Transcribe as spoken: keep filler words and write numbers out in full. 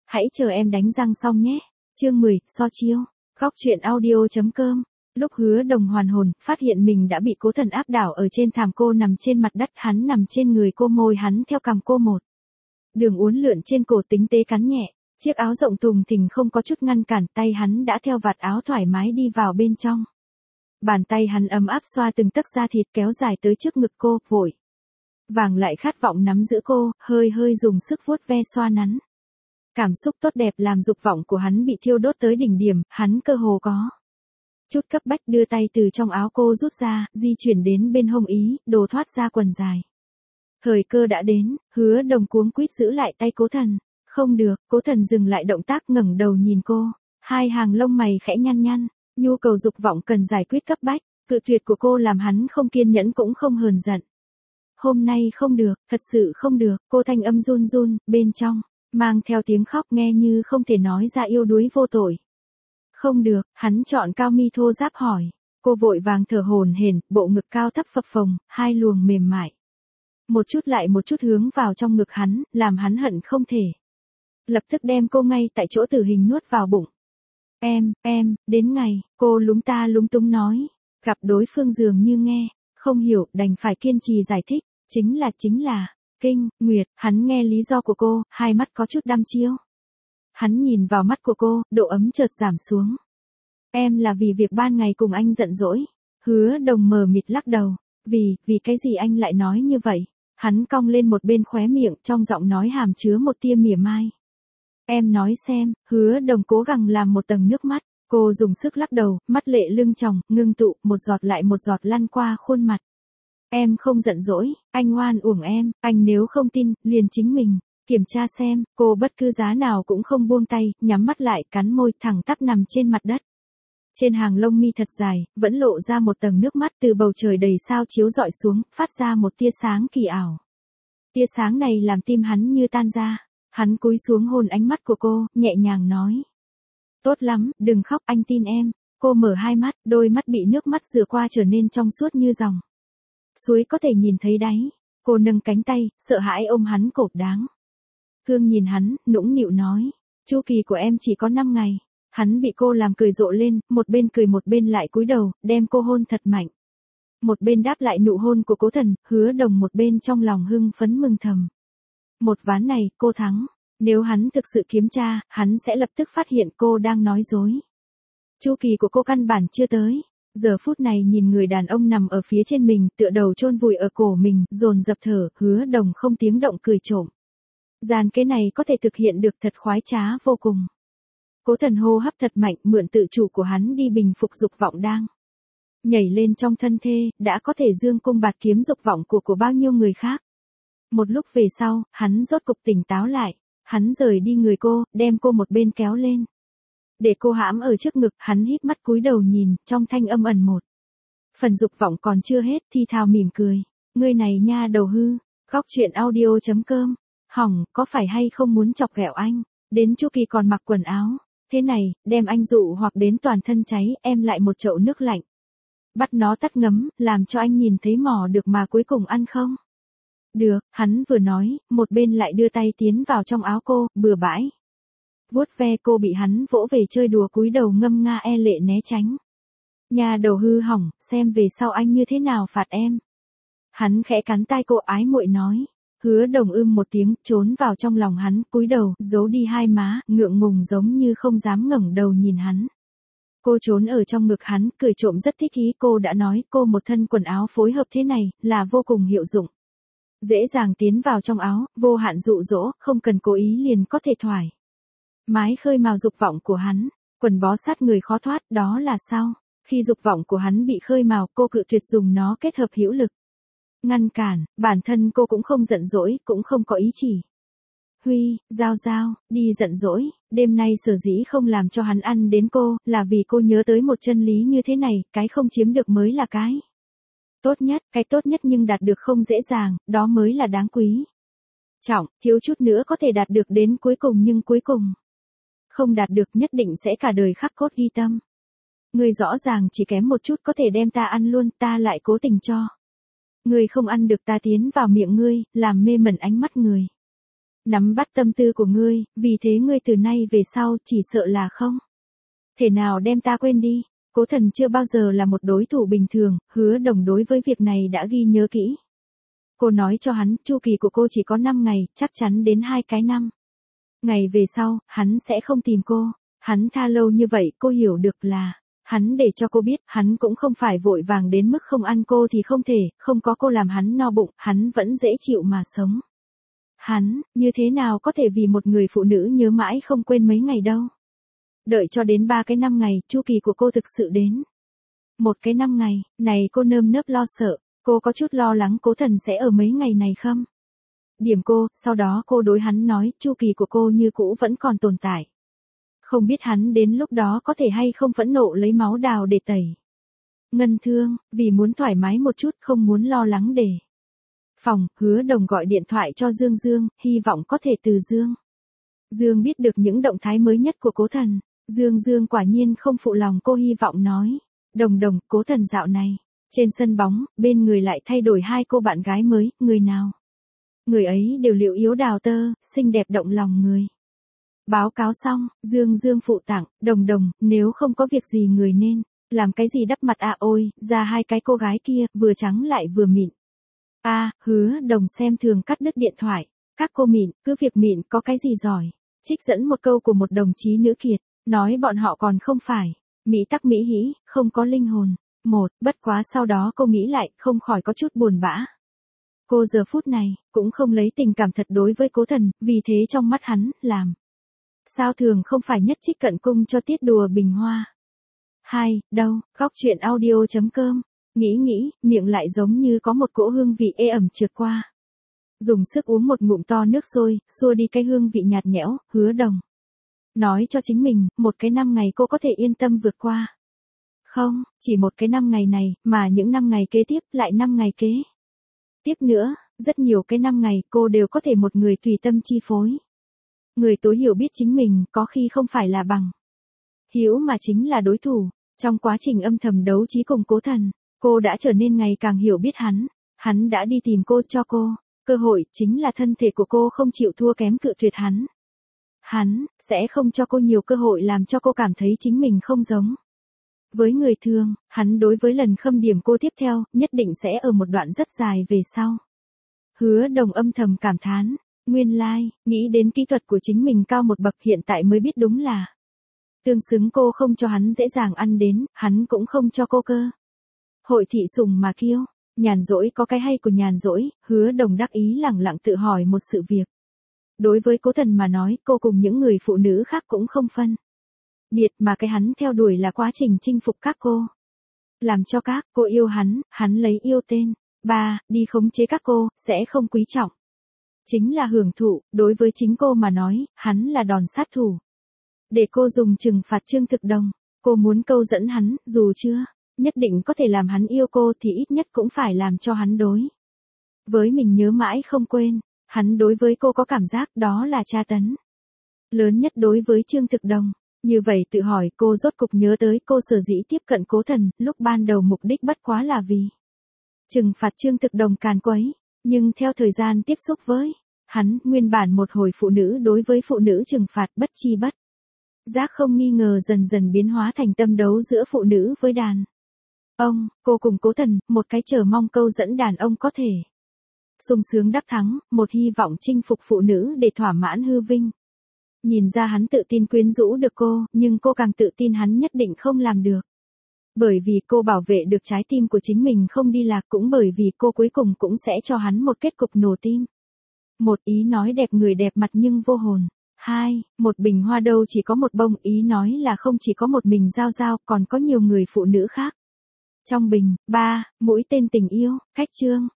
Hãy chờ em đánh răng xong nhé. Chương mười, so chiêu. Góc truyện audio.com. Lúc Hứa Đồng hoàn hồn, phát hiện mình đã bị Cố Thần áp đảo ở trên thảm, cô nằm trên mặt đất, hắn nằm trên người cô, môi hắn theo cằm cô một đường uốn lượn trên cổ, tinh tế cắn nhẹ. Chiếc áo rộng thùng thình không có chút ngăn cản, tay hắn đã theo vạt áo thoải mái đi vào bên trong. Bàn tay hắn ấm áp xoa từng tấc da thịt kéo dài tới trước ngực cô, vội vàng lại khát vọng nắm giữ cô, hơi hơi dùng sức vuốt ve xoa nắn. Cảm xúc tốt đẹp làm dục vọng của hắn bị thiêu đốt tới đỉnh điểm, hắn cơ hồ có chút cấp bách đưa tay từ trong áo cô rút ra, di chuyển đến bên hông, ý đồ thoát ra quần dài. Thời cơ đã đến, Hứa Đồng cuống quýt giữ lại tay Cố Thần. Không được, Cố Thần dừng lại động tác, ngẩng đầu nhìn cô, hai hàng lông mày khẽ nhăn nhăn, nhu cầu dục vọng cần giải quyết cấp bách, cự tuyệt của cô làm hắn không kiên nhẫn cũng không hờn giận. Hôm nay không được, thật sự không được, cô thanh âm run run, bên trong mang theo tiếng khóc, nghe như không thể nói ra, yêu đuối vô tội. Không được, hắn chọn cao mi thô ráp hỏi. Cô vội vàng thở hổn hển, bộ ngực cao thấp phập phồng, hai luồng mềm mại một chút lại một chút hướng vào trong ngực hắn, làm hắn hận không thể lập tức đem cô ngay tại chỗ tử hình nuốt vào bụng. Em, em, đến ngày, cô lúng ta lúng túng nói, gặp đối phương dường như nghe không hiểu, đành phải kiên trì giải thích, chính là chính là kinh nguyệt. Hắn nghe lý do của cô, hai mắt có chút đăm chiêu. Hắn nhìn vào mắt của cô, độ ấm chợt giảm xuống. Em là vì việc ban ngày cùng anh giận dỗi. Hứa Đồng mờ mịt lắc đầu. Vì, vì cái gì anh lại nói như vậy? Hắn cong lên một bên khóe miệng, trong giọng nói hàm chứa một tia mỉa mai. Em nói xem. Hứa Đồng cố gắng làm một tầng nước mắt. Cô dùng sức lắc đầu, mắt lệ lưng tròng, ngưng tụ, một giọt lại một giọt lăn qua khuôn mặt. Em không giận dỗi, anh oan uổng em, anh nếu không tin, liền chính mình kiểm tra xem. Cô bất cứ giá nào cũng không buông tay, nhắm mắt lại, cắn môi, thẳng tắp nằm trên mặt đất. Trên hàng lông mi thật dài, vẫn lộ ra một tầng nước mắt, từ bầu trời đầy sao chiếu rọi xuống, phát ra một tia sáng kỳ ảo. Tia sáng này làm tim hắn như tan ra. Hắn cúi xuống hôn ánh mắt của cô, nhẹ nhàng nói. Tốt lắm, đừng khóc, anh tin em. Cô mở hai mắt, đôi mắt bị nước mắt rửa qua trở nên trong suốt như dòng suối có thể nhìn thấy đáy. Cô nâng cánh tay, sợ hãi ôm hắn cột đáng thương nhìn hắn, nũng nịu nói. Chu kỳ của em chỉ có năm ngày. Hắn bị cô làm cười rộ lên, một bên cười một bên lại cúi đầu, đem cô hôn thật mạnh. Một bên đáp lại nụ hôn của Cố Thần, Hứa Đồng một bên trong lòng hưng phấn mừng thầm. Một ván này, cô thắng. Nếu hắn thực sự kiểm tra, hắn sẽ lập tức phát hiện cô đang nói dối. Chu kỳ của cô căn bản chưa tới. Giờ phút này nhìn người đàn ông nằm ở phía trên mình, tựa đầu chôn vùi ở cổ mình, dồn dập thở, Hứa Đồng không tiếng động cười trộm. Gian kế này có thể thực hiện được thật khoái trá vô cùng. Cố Thần hô hấp thật mạnh, mượn tự chủ của hắn đi bình phục dục vọng đang nhảy lên trong thân thê, đã có thể dương cung bạt kiếm dục vọng của của bao nhiêu người khác. Một lúc về sau, hắn rốt cục tỉnh táo lại, hắn rời đi người cô, đem cô một bên kéo lên. Để cô hãm ở trước ngực, hắn híp mắt cúi đầu nhìn, trong thanh âm ẩn một phần dục vọng còn chưa hết, thì thào mỉm cười. Ngươi này nha đầu hư. Góc truyện audio.com. Hỏng, có phải hay không muốn chọc ghẹo anh? Đến Chu kỳ còn mặc quần áo thế này, đem anh dụ hoặc đến toàn thân cháy, em lại một chậu nước lạnh bắt nó tắt ngấm, làm cho anh nhìn thấy mò được mà cuối cùng ăn không? Được, hắn vừa nói, một bên lại đưa tay tiến vào trong áo cô, bừa bãi vuốt ve cô, bị hắn vỗ về chơi đùa, cúi đầu ngâm nga e lệ né tránh. Nhà đầu hư hỏng, xem về sau anh như thế nào phạt em. Hắn khẽ cắn tai cô, ái muội nói. Hứa Đồng ưm một tiếng, trốn vào trong lòng hắn, cúi đầu, giấu đi hai má, ngượng ngùng giống như không dám ngẩng đầu nhìn hắn. Cô trốn ở trong ngực hắn, cười trộm rất thích ý. Cô đã nói, cô một thân quần áo phối hợp thế này, là vô cùng hiệu dụng. Dễ dàng tiến vào trong áo, vô hạn dụ dỗ, không cần cố ý liền có thể thoải mái khơi mào dục vọng của hắn. Quần bó sát người khó thoát, đó là sao? Khi dục vọng của hắn bị khơi mào, cô cự tuyệt dùng nó kết hợp hữu lực ngăn cản. Bản thân cô cũng không giận dỗi, cũng không có ý chỉ huy, giao giao, đi giận dỗi. Đêm nay sở dĩ không làm cho hắn ăn đến cô, là vì cô nhớ tới một chân lý như thế này, cái không chiếm được mới là cái tốt nhất, cái tốt nhất nhưng đạt được không dễ dàng, đó mới là đáng quý trọng. Thiếu chút nữa có thể đạt được đến cuối cùng, nhưng cuối cùng không đạt được, nhất định sẽ cả đời khắc cốt ghi tâm. Ngươi rõ ràng chỉ kém một chút có thể đem ta ăn luôn, ta lại cố tình cho ngươi không ăn được ta tiến vào miệng ngươi, làm mê mẩn ánh mắt người. nắm bắt tâm tư của ngươi, vì thế ngươi từ nay về sau chỉ sợ là không thể nào đem ta quên đi. Cố Thần chưa bao giờ là một đối thủ bình thường, Hứa Đồng đối với việc này đã ghi nhớ kỹ. Cô nói cho hắn, chu kỳ của cô chỉ có năm ngày, chắc chắn đến hai cái năm. Ngày về sau, hắn sẽ không tìm cô. Hắn tha lâu như vậy, cô hiểu được là, hắn để cho cô biết, hắn cũng không phải vội vàng đến mức không ăn cô thì không thể, không có cô làm hắn no bụng, hắn vẫn dễ chịu mà sống. Hắn, như thế nào có thể vì một người phụ nữ nhớ mãi không quên mấy ngày đâu. Đợi cho đến ba cái năm ngày, chu kỳ của cô thực sự đến. Một cái năm ngày, này cô nơm nớp lo sợ, cô có chút lo lắng Cố Thần sẽ ở mấy ngày này không? Điểm cô, sau đó cô đối hắn nói, chu kỳ của cô như cũ vẫn còn tồn tại. Không biết hắn đến lúc đó có thể hay không phẫn nộ lấy máu đào để tẩy. Ngân Thương, vì muốn thoải mái một chút không muốn lo lắng để. Phòng, Hứa Đồng gọi điện thoại cho Dương Dương, hy vọng có thể từ Dương. Dương biết được những động thái mới nhất của Cố Thần. Dương Dương quả nhiên không phụ lòng cô hy vọng nói. Đồng Đồng, Cố Thần dạo này. Trên sân bóng, bên người lại thay đổi hai cô bạn gái mới, người nào? Người ấy đều liệu yếu đào tơ, xinh đẹp động lòng người. Báo cáo xong, Dương Dương phụ tặng, Đồng Đồng, nếu không có việc gì người nên, làm cái gì đắp mặt à ôi, ra hai cái cô gái kia, vừa trắng lại vừa mịn. A, à, Hứa Đồng xem thường cắt đứt điện thoại, các cô mịn, cứ việc mịn có cái gì giỏi. Trích dẫn một câu của một đồng chí nữ kiệt, nói bọn họ còn không phải, Mỹ tắc Mỹ hĩ, không có linh hồn. Một, bất quá sau đó cô nghĩ lại, không khỏi có chút buồn bã. Cô giờ phút này, cũng không lấy tình cảm thật đối với Cố Thần, vì thế trong mắt hắn, làm. Sao thường không phải nhất trích cận cung cho tiết đùa bình hoa. Hai, đâu, góc truyện audio chấm com. Nghĩ nghĩ, miệng lại giống như có một cỗ hương vị ê ẩm trượt qua. Dùng sức uống một ngụm to nước sôi, xua đi cái hương vị nhạt nhẽo, Hứa Đồng. Nói cho chính mình, một cái năm ngày cô có thể yên tâm vượt qua. Không, chỉ một cái năm ngày này, mà những năm ngày kế tiếp, lại năm ngày kế. Tiếp nữa, rất nhiều cái năm ngày cô đều có thể một người tùy tâm chi phối. Người tối hiểu biết chính mình, có khi không phải là bằng hữu mà chính là đối thủ. Trong quá trình âm thầm đấu trí cùng Cố Thần, cô đã trở nên ngày càng hiểu biết hắn. Hắn đã đi tìm cô cho cô. Cơ hội chính là thân thể của cô không chịu thua kém cự tuyệt hắn. Hắn sẽ không cho cô nhiều cơ hội làm cho cô cảm thấy chính mình không giống với người thường. Hắn đối với lần khâm điểm cô tiếp theo, nhất định sẽ ở một đoạn rất dài về sau. Hứa Đồng âm thầm cảm thán, nguyên lai, like, nghĩ đến kỹ thuật của chính mình cao một bậc hiện tại mới biết đúng là tương xứng cô không cho hắn dễ dàng ăn đến, hắn cũng không cho cô cơ hội thị sùng mà kiêu. Nhàn rỗi có cái hay của nhàn rỗi, Hứa Đồng đắc ý lẳng lặng tự hỏi một sự việc. Đối với Cố Thần mà nói, cô cùng những người phụ nữ khác cũng không phân biệt, mà cái hắn theo đuổi là quá trình chinh phục các cô. Làm cho các cô yêu hắn, hắn lấy yêu tên. Ba, đi khống chế các cô, sẽ không quý trọng. Chính là hưởng thụ, đối với chính cô mà nói, hắn là đòn sát thủ. Để cô dùng trừng phạt Trương Thực Đồng, cô muốn câu dẫn hắn, dù chưa nhất định có thể làm hắn yêu cô thì ít nhất cũng phải làm cho hắn đối với mình nhớ mãi không quên. Hắn đối với cô có cảm giác đó là tra tấn lớn nhất đối với Trương Thực Đồng. Như vậy tự hỏi cô rốt cục nhớ tới cô sở dĩ tiếp cận Cố Thần, lúc ban đầu mục đích bất quá là vì trừng phạt Trương Thực Đồng càn quấy. Nhưng theo thời gian tiếp xúc với hắn, nguyên bản một hồi phụ nữ đối với phụ nữ trừng phạt bất chi bất giác không nghi ngờ dần dần biến hóa thành tâm đấu giữa phụ nữ với đàn ông. Cô cùng Cố Thần, một cái chờ mong câu dẫn đàn ông có thể sung sướng đắc thắng, một hy vọng chinh phục phụ nữ để thỏa mãn hư vinh. Nhìn ra hắn tự tin quyến rũ được cô, nhưng cô càng tự tin hắn nhất định không làm được. Bởi vì cô bảo vệ được trái tim của chính mình không đi lạc, cũng bởi vì cô cuối cùng cũng sẽ cho hắn một kết cục nổ tim. Một, ý nói đẹp người đẹp mặt nhưng vô hồn. Hai, một bình hoa đâu chỉ có một bông, ý nói là không chỉ có một mình Giao Giao, còn có nhiều người phụ nữ khác trong bình. Ba, mũi tên tình yêu, cách chương.